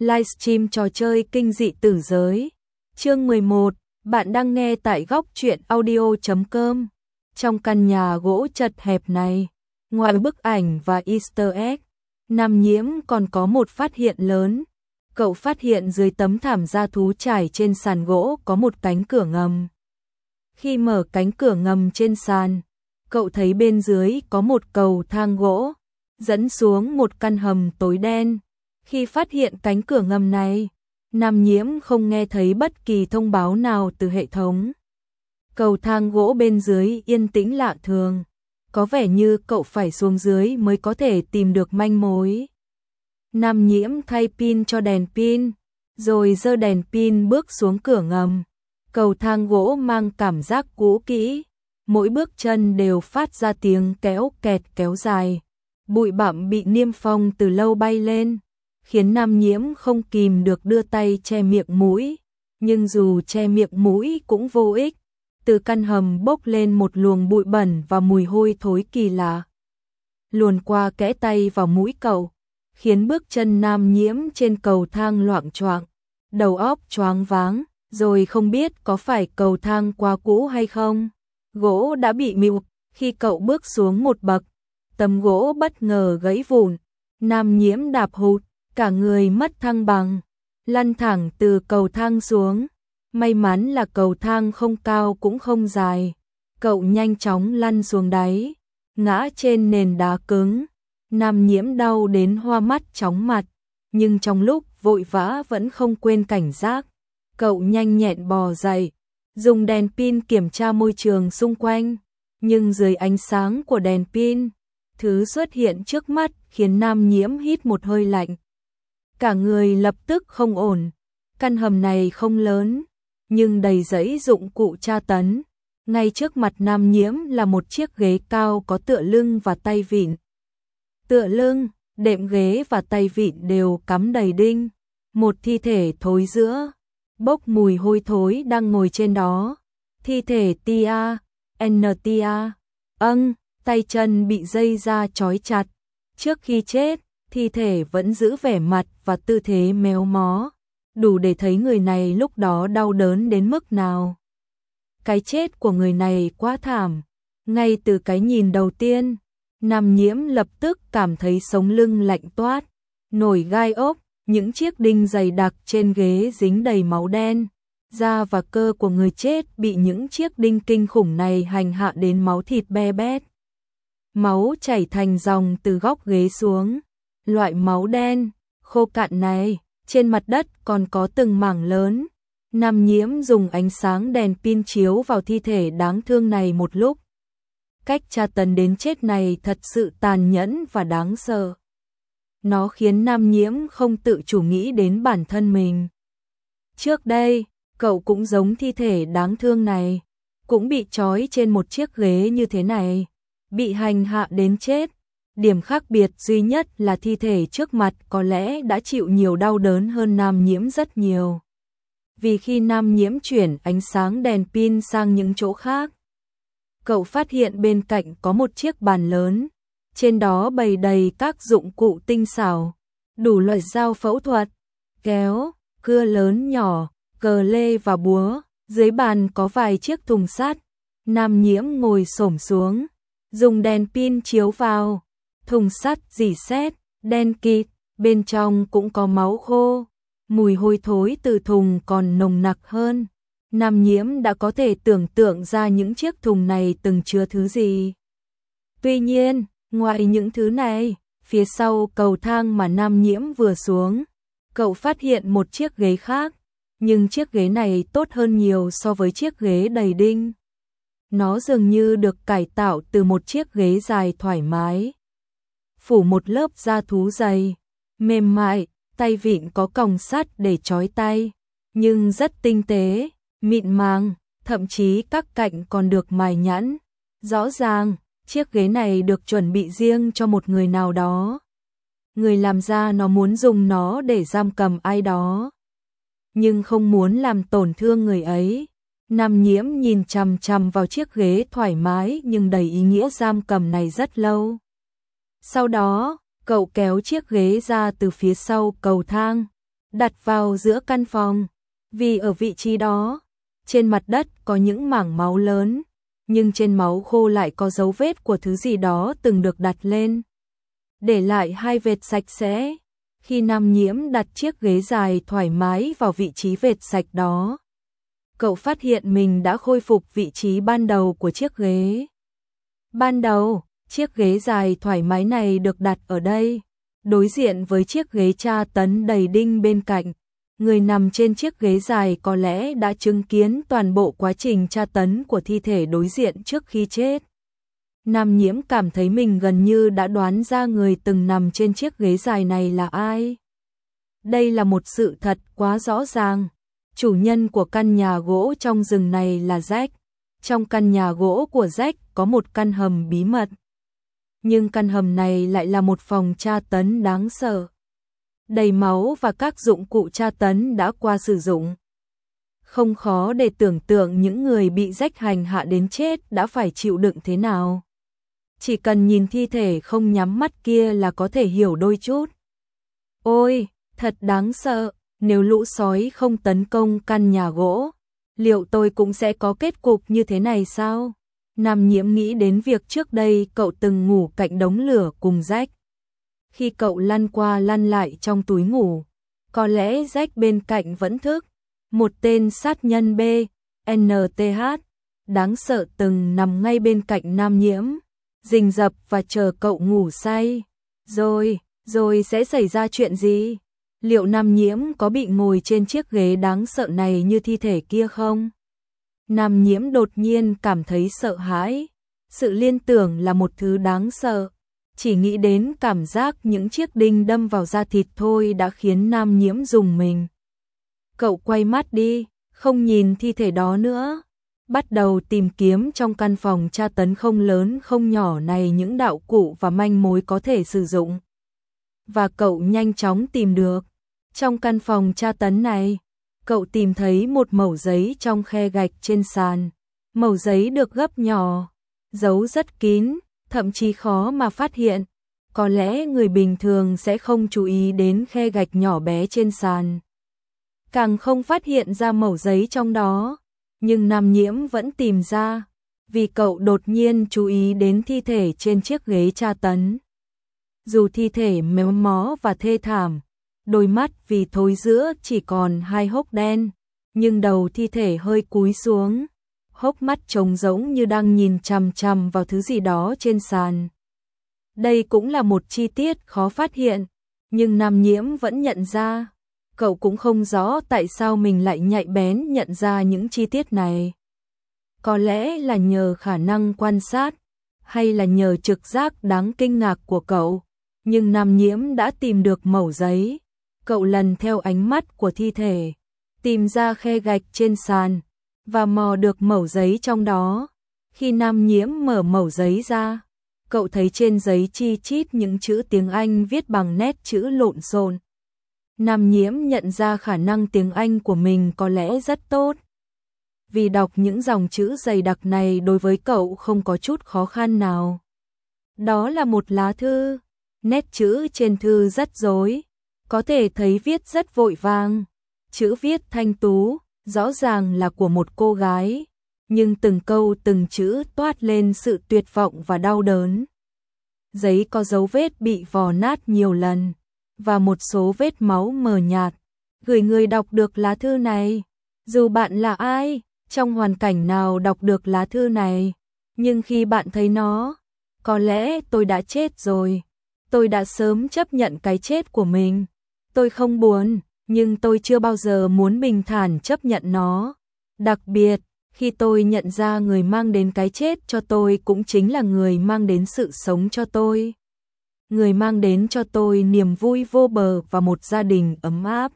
Livestream trò chơi kinh dị tử giới. Chương 11, bạn đang nghe tại góc truyện audio.com. Trong căn nhà gỗ chật hẹp này, ngoài bức ảnh và Easter egg, Nam Nhiễm còn có một phát hiện lớn. Cậu phát hiện dưới tấm thảm da thú trải trên sàn gỗ có một cánh cửa ngầm. Khi mở cánh cửa ngầm trên sàn, cậu thấy bên dưới có một cầu thang gỗ dẫn xuống một căn hầm tối đen. Khi phát hiện cánh cửa ngầm này, Nam Nhiễm không nghe thấy bất kỳ thông báo nào từ hệ thống. Cầu thang gỗ bên dưới yên tĩnh lạ thường, có vẻ như cậu phải xuống dưới mới có thể tìm được manh mối. Nam Nhiễm thay pin cho đèn pin, rồi giơ đèn pin bước xuống cửa ngầm. Cầu thang gỗ mang cảm giác cũ kỹ, mỗi bước chân đều phát ra tiếng kéo kẹt kéo dài. Bụi bặm bị niêm phong từ lâu bay lên, khiến Nam Nhiễm không kìm được đưa tay che miệng mũi, nhưng dù che miệng mũi cũng vô ích. Từ căn hầm bốc lên một luồng bụi bẩn và mùi hôi thối kỳ lạ. Luồn qua kẽ tay vào mũi cậu, khiến bước chân Nam Nhiễm trên cầu thang loạng choạng, đầu óc choáng váng, rồi không biết có phải cầu thang quá cũ hay không. Gỗ đã bị mịu, khi cậu bước xuống một bậc, tấm gỗ bất ngờ gãy vụn, Nam Nhiễm đạp hụt, cả người mất thăng bằng, lăn thẳng từ cầu thang xuống. May mắn là cầu thang không cao cũng không dài, cậu nhanh chóng lăn xuống đáy, ngã trên nền đá cứng. Nam Nhiễm đau đến hoa mắt chóng mặt, nhưng trong lúc vội vã vẫn không quên cảnh giác. Cậu nhanh nhẹn bò dậy, dùng đèn pin kiểm tra môi trường xung quanh, nhưng dưới ánh sáng của đèn pin, thứ xuất hiện trước mắt khiến Nam Nhiễm hít một hơi lạnh. Cả người lập tức không ổn. Căn hầm này không lớn, nhưng đầy dãy dụng cụ tra tấn. Ngay trước mặt Nam Nhiễm là một chiếc ghế cao có tựa lưng và tay vịn. Tựa lưng, đệm ghế và tay vịn đều cắm đầy đinh. Một thi thể thối rữa, bốc mùi hôi thối đang ngồi trên đó. Thi thể Tia, Ntia, tay chân bị dây da trói chặt. Trước khi chết, thi thể vẫn giữ vẻ mặt và tư thế méo mó, đủ để thấy người này lúc đó đau đớn đến mức nào. Cái chết của người này quá thảm. Ngay từ cái nhìn đầu tiên, Nam Nhiễm lập tức cảm thấy sống lưng lạnh toát, nổi gai ốc, những chiếc đinh dày đặc trên ghế dính đầy máu đen. Da và cơ của người chết bị những chiếc đinh kinh khủng này hành hạ đến máu thịt be bét. Máu chảy thành dòng từ góc ghế xuống. Loại máu đen, khô cạn này, trên mặt đất còn có từng mảng lớn. Nam Nhiễm dùng ánh sáng đèn pin chiếu vào thi thể đáng thương này một lúc. Cách tra tấn đến chết này thật sự tàn nhẫn và đáng sợ. Nó khiến Nam Nhiễm không tự chủ nghĩ đến bản thân mình. Trước đây, cậu cũng giống thi thể đáng thương này, cũng bị trói trên một chiếc ghế như thế này, bị hành hạ đến chết. Điểm khác biệt duy nhất là thi thể trước mặt có lẽ đã chịu nhiều đau đớn hơn Nam Nhiễm rất nhiều. Vì khi Nam Nhiễm chuyển ánh sáng đèn pin sang những chỗ khác, cậu phát hiện bên cạnh có một chiếc bàn lớn, trên đó bày đầy các dụng cụ tinh xảo, đủ loại dao phẫu thuật, kéo, cưa lớn nhỏ, cờ lê và búa. Dưới bàn có vài chiếc thùng sắt. Nam Nhiễm ngồi xổm xuống, dùng đèn pin chiếu vào. Thùng sắt rỉ sét, đen kịt, bên trong cũng có máu khô. Mùi hôi thối từ thùng còn nồng nặc hơn. Nam Nhiễm đã có thể tưởng tượng ra những chiếc thùng này từng chứa thứ gì. Tuy nhiên, ngoài những thứ này, phía sau cầu thang mà Nam Nhiễm vừa xuống, cậu phát hiện một chiếc ghế khác, nhưng chiếc ghế này tốt hơn nhiều so với chiếc ghế đầy đinh. Nó dường như được cải tạo từ một chiếc ghế dài thoải mái, phủ một lớp da thú dày, mềm mại, tay vịn có còng sắt để trói tay, nhưng rất tinh tế, mịn màng, thậm chí các cạnh còn được mài nhẵn. Rõ ràng, chiếc ghế này được chuẩn bị riêng cho một người nào đó. Người làm ra nó muốn dùng nó để giam cầm ai đó, nhưng không muốn làm tổn thương người ấy. Nam Nhiễm nhìn chằm chằm vào chiếc ghế thoải mái nhưng đầy ý nghĩa giam cầm này rất lâu. Sau đó, cậu kéo chiếc ghế ra từ phía sau cầu thang, đặt vào giữa căn phòng. Vì ở vị trí đó, trên mặt đất có những mảng máu lớn, nhưng trên máu khô lại có dấu vết của thứ gì đó từng được đặt lên, để lại hai vệt sạch sẽ. Khi Nam Nhiễm đặt chiếc ghế dài thoải mái vào vị trí vệt sạch đó, cậu phát hiện mình đã khôi phục vị trí ban đầu của chiếc ghế. Ban đầu, chiếc ghế dài thoải mái này được đặt ở đây, đối diện với chiếc ghế tra tấn đầy đinh bên cạnh. Người nằm trên chiếc ghế dài có lẽ đã chứng kiến toàn bộ quá trình tra tấn của thi thể đối diện trước khi chết. Nam Nhiễm cảm thấy mình gần như đã đoán ra người từng nằm trên chiếc ghế dài này là ai. Đây là một sự thật quá rõ ràng. Chủ nhân của căn nhà gỗ trong rừng này là Jack. Trong căn nhà gỗ của Jack có một căn hầm bí mật. Nhưng căn hầm này lại là một phòng tra tấn đáng sợ, đầy máu và các dụng cụ tra tấn đã qua sử dụng. Không khó để tưởng tượng những người bị Jack hành hạ đến chết đã phải chịu đựng thế nào. Chỉ cần nhìn thi thể không nhắm mắt kia là có thể hiểu đôi chút. Ôi, thật đáng sợ, nếu lũ sói không tấn công căn nhà gỗ, liệu tôi cũng sẽ có kết cục như thế này sao? Nam Nhiễm nghĩ đến việc trước đây cậu từng ngủ cạnh đống lửa cùng Jack. Khi cậu lăn qua lăn lại trong túi ngủ, có lẽ Jack bên cạnh vẫn thức. Một tên sát nhân B, NTH, đáng sợ từng nằm ngay bên cạnh Nam Nhiễm, rình rập và chờ cậu ngủ say. Rồi sẽ xảy ra chuyện gì? Liệu Nam Nhiễm có bị ngồi trên chiếc ghế đáng sợ này như thi thể kia không? Nam Nhiễm đột nhiên cảm thấy sợ hãi. Sự liên tưởng là một thứ đáng sợ. Chỉ nghĩ đến cảm giác những chiếc đinh đâm vào da thịt thôi đã khiến Nam Nhiễm rùng mình. Cậu quay mắt đi, không nhìn thi thể đó nữa. Bắt đầu tìm kiếm trong căn phòng tra tấn không lớn không nhỏ này những đạo cụ và manh mối có thể sử dụng. Và cậu nhanh chóng tìm được. Trong căn phòng tra tấn này, cậu tìm thấy một mẩu giấy trong khe gạch trên sàn. Mẩu giấy được gấp nhỏ, giấu rất kín, thậm chí khó mà phát hiện. Có lẽ người bình thường sẽ không chú ý đến khe gạch nhỏ bé trên sàn, càng không phát hiện ra mẩu giấy trong đó. Nhưng Nam Nhiễm vẫn tìm ra, vì cậu đột nhiên chú ý đến thi thể trên chiếc ghế tra tấn. Dù thi thể méo mó và thê thảm, đôi mắt vì thối rữa chỉ còn hai hốc đen, nhưng đầu thi thể hơi cúi xuống, hốc mắt trống rỗng như đang nhìn chằm chằm vào thứ gì đó trên sàn. Đây cũng là một chi tiết khó phát hiện, nhưng Nam Nhiễm vẫn nhận ra. Cậu cũng không rõ tại sao mình lại nhạy bén nhận ra những chi tiết này. Có lẽ là nhờ khả năng quan sát, hay là nhờ trực giác đáng kinh ngạc của cậu. Nhưng Nam Nhiễm đã tìm được mẩu giấy. Cậu lần theo ánh mắt của thi thể, tìm ra khe gạch trên sàn, và mò được mẩu giấy trong đó. Khi Nam Nhiễm mở mẩu giấy ra, cậu thấy trên giấy chi chít những chữ tiếng Anh viết bằng nét chữ lộn xộn. Nam Nhiễm nhận ra khả năng tiếng Anh của mình có lẽ rất tốt. Vì đọc những dòng chữ dày đặc này đối với cậu không có chút khó khăn nào. Đó là một lá thư. Nét chữ trên thư rất rối, có thể thấy viết rất vội vàng. Chữ viết thanh tú, rõ ràng là của một cô gái, nhưng từng câu từng chữ toát lên sự tuyệt vọng và đau đớn. Giấy có dấu vết bị vò nát nhiều lần, và một số vết máu mờ nhạt. Gửi người đọc được lá thư này, dù bạn là ai, trong hoàn cảnh nào đọc được lá thư này, nhưng khi bạn thấy nó, có lẽ tôi đã chết rồi. Tôi đã sớm chấp nhận cái chết của mình. Tôi không buồn, nhưng tôi chưa bao giờ muốn bình thản chấp nhận nó. Đặc biệt, khi tôi nhận ra người mang đến cái chết cho tôi cũng chính là người mang đến sự sống cho tôi. Người mang đến cho tôi niềm vui vô bờ và một gia đình ấm áp.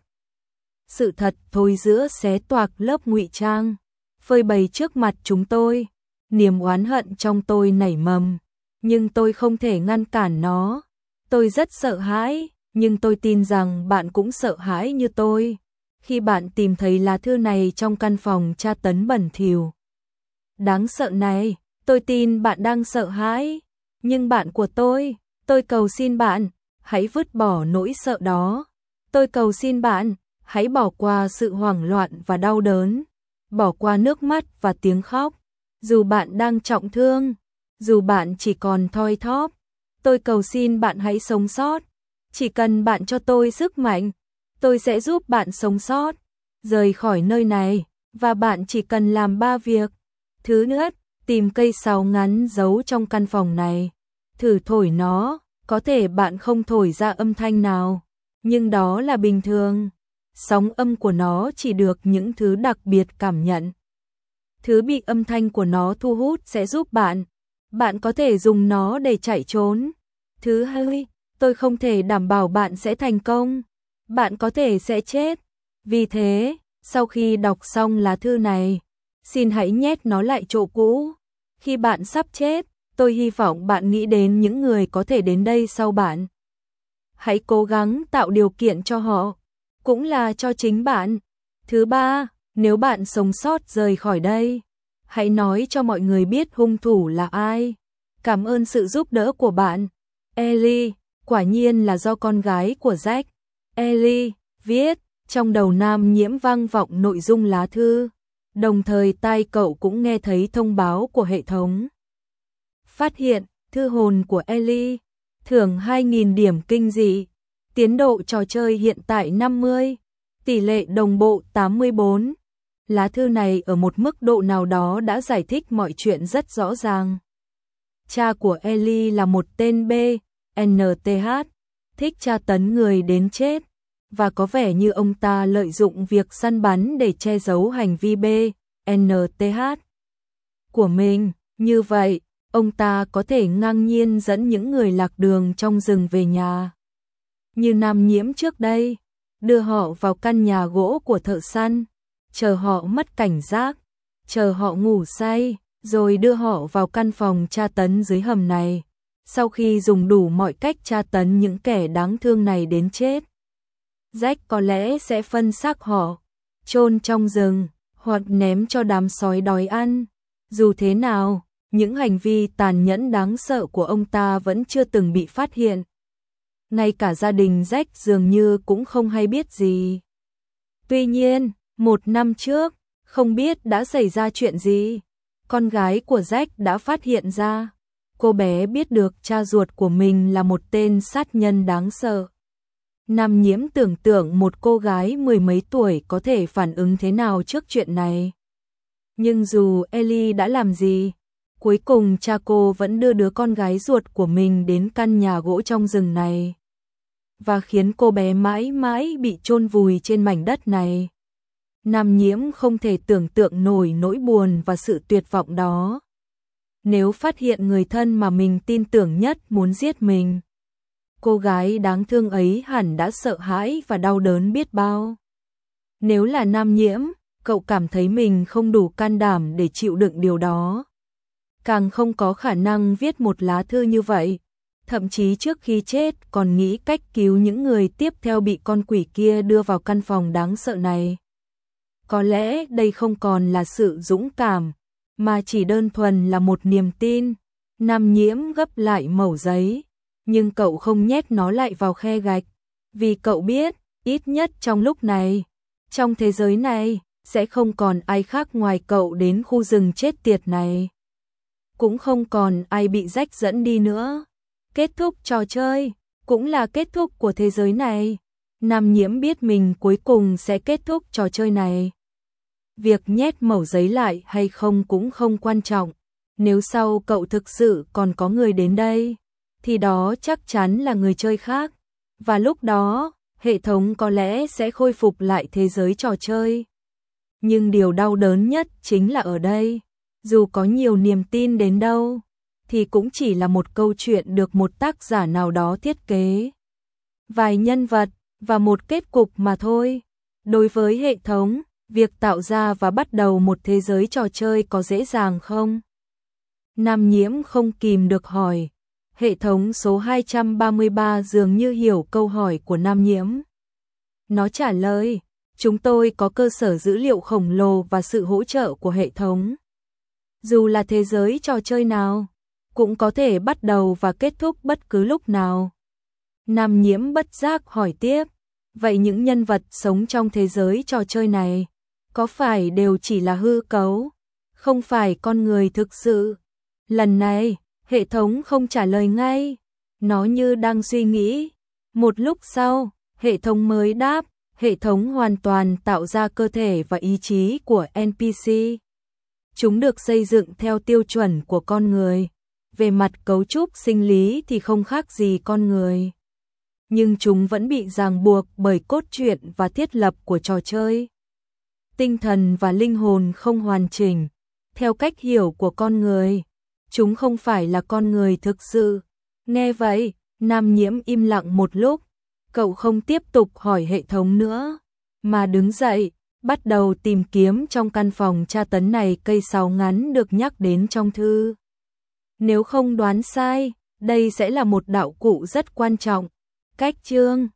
Sự thật thối rữa xé toạc lớp ngụy trang, phơi bày trước mặt chúng tôi. Niềm oán hận trong tôi nảy mầm, nhưng tôi không thể ngăn cản nó. Tôi rất sợ hãi, nhưng tôi tin rằng bạn cũng sợ hãi như tôi. Khi bạn tìm thấy lá thư này trong căn phòng tra tấn bẩn thỉu đáng sợ này, tôi tin bạn đang sợ hãi. Nhưng bạn của tôi cầu xin bạn, hãy vứt bỏ nỗi sợ đó. Tôi cầu xin bạn, Hãy bỏ qua sự hoảng loạn và đau đớn, bỏ qua nước mắt và tiếng khóc. Dù bạn đang trọng thương, dù bạn chỉ còn thoi thóp, tôi cầu xin bạn hãy sống sót. Chỉ cần bạn cho tôi sức mạnh, tôi sẽ giúp bạn sống sót, rời khỏi nơi này, và bạn chỉ cần làm 3 việc. Thứ nhất, tìm cây sáo ngắn giấu trong căn phòng này. Thử thổi nó, có thể bạn không thổi ra âm thanh nào, nhưng đó là bình thường. Sóng âm của nó chỉ được những thứ đặc biệt cảm nhận. Thứ bị âm thanh của nó thu hút sẽ giúp bạn. Bạn có thể dùng nó để chạy trốn. Thứ hai, tôi không thể đảm bảo bạn sẽ thành công. Bạn có thể sẽ chết. Vì thế, sau khi đọc xong lá thư này, xin hãy nhét nó lại chỗ cũ. Khi bạn sắp chết, tôi hy vọng bạn nghĩ đến những người có thể đến đây sau bạn. Hãy cố gắng tạo điều kiện cho họ, cũng là cho chính bạn. Thứ ba, nếu bạn sống sót rời khỏi đây, hãy nói cho mọi người biết hung thủ là ai. Cảm ơn sự giúp đỡ của bạn. Ellie, quả nhiên là do con gái của Jack. Ellie viết, trong đầu Nam Nhiễm vang vọng nội dung lá thư, đồng thời tai cậu cũng nghe thấy thông báo của hệ thống. Phát hiện, thư hồn của Ellie, thưởng 2.000 điểm kinh dị, tiến độ trò chơi hiện tại 50, tỷ lệ đồng bộ 84. Lá thư này ở một mức độ nào đó đã giải thích mọi chuyện rất rõ ràng. Cha của Ellie là một tên BNTH, thích tra tấn người đến chết, và có vẻ như ông ta lợi dụng việc săn bắn để che giấu hành vi BNTH của mình. Như vậy, ông ta có thể ngang nhiên dẫn những người lạc đường trong rừng về nhà. Như Nam Nhiễm trước đây, đưa họ vào căn nhà gỗ của thợ săn, chờ họ mất cảnh giác, chờ họ ngủ say, rồi đưa họ vào căn phòng tra tấn dưới hầm này. Sau khi dùng đủ mọi cách tra tấn những kẻ đáng thương này đến chết, Jack có lẽ sẽ phân xác họ, chôn trong rừng, hoặc ném cho đám sói đói ăn. Dù thế nào, những hành vi tàn nhẫn đáng sợ của ông ta vẫn chưa từng bị phát hiện. Ngay cả gia đình Jack dường như cũng không hay biết gì. Tuy nhiên, 1 năm trước, không biết đã xảy ra chuyện gì, con gái của Jack đã phát hiện ra. Cô bé biết được cha ruột của mình là một tên sát nhân đáng sợ. Nam Nhiễm tưởng tượng một cô gái 10 mấy tuổi có thể phản ứng thế nào trước chuyện này. Nhưng dù Ellie đã làm gì, cuối cùng cha cô vẫn đưa đứa con gái ruột của mình đến căn nhà gỗ trong rừng này, và khiến cô bé mãi mãi bị chôn vùi trên mảnh đất này. Nam Nhiễm không thể tưởng tượng nổi nỗi buồn và sự tuyệt vọng đó. Nếu phát hiện người thân mà mình tin tưởng nhất muốn giết mình, cô gái đáng thương ấy hẳn đã sợ hãi và đau đớn biết bao. Nếu là Nam Nhiễm, cậu cảm thấy mình không đủ can đảm để chịu đựng điều đó. Càng không có khả năng viết một lá thư như vậy, thậm chí trước khi chết còn nghĩ cách cứu những người tiếp theo bị con quỷ kia đưa vào căn phòng đáng sợ này. Có lẽ đây không còn là sự dũng cảm, mà chỉ đơn thuần là một niềm tin. Nam Nhiễm gấp lại mẩu giấy, nhưng cậu không nhét nó lại vào khe gạch, vì cậu biết, ít nhất trong lúc này, trong thế giới này, sẽ không còn ai khác ngoài cậu đến khu rừng chết tiệt này. Cũng không còn ai bị Jack dẫn đi nữa. Kết thúc trò chơi, cũng là kết thúc của thế giới này. Nam Nhiễm biết mình cuối cùng sẽ kết thúc trò chơi này. Việc nhét mẩu giấy lại hay không cũng không quan trọng. Nếu sau cậu thực sự còn có người đến đây, thì đó chắc chắn là người chơi khác. Và lúc đó, hệ thống có lẽ sẽ khôi phục lại thế giới trò chơi. Nhưng điều đau đớn nhất chính là ở đây, dù có nhiều niềm tin đến đâu, thì cũng chỉ là một câu chuyện được một tác giả nào đó thiết kế. Vài nhân vật, và một kết cục mà thôi. Đối với hệ thống, việc tạo ra và bắt đầu một thế giới trò chơi có dễ dàng không? Nam Nhiễm không kìm được hỏi. Hệ thống số 233 dường như hiểu câu hỏi của Nam Nhiễm. Nó trả lời, chúng tôi có cơ sở dữ liệu khổng lồ và sự hỗ trợ của hệ thống. Dù là thế giới trò chơi nào, cũng có thể bắt đầu và kết thúc bất cứ lúc nào. Nam Nhiễm bất giác hỏi tiếp, Vậy những nhân vật sống trong thế giới trò chơi này, có phải đều chỉ là hư cấu, không phải con người thực sự? Lần này, hệ thống không trả lời ngay, nó như đang suy nghĩ. Một lúc sau, hệ thống mới đáp, hệ thống hoàn toàn tạo ra cơ thể và ý chí của NPC. Chúng được xây dựng theo tiêu chuẩn của con người. Về mặt cấu trúc sinh lý thì không khác gì con người. Nhưng chúng vẫn bị ràng buộc bởi cốt truyện và thiết lập của trò chơi. Tinh thần và linh hồn không hoàn chỉnh, theo cách hiểu của con người. Chúng không phải là con người thực sự. Nghe vậy, Nam Nhiễm im lặng một lúc. Cậu không tiếp tục hỏi hệ thống nữa, mà đứng dậy, bắt đầu tìm kiếm trong căn phòng tra tấn này cây sáo ngắn được nhắc đến trong thư. Nếu không đoán sai, đây sẽ là một đạo cụ rất quan trọng. Cách chương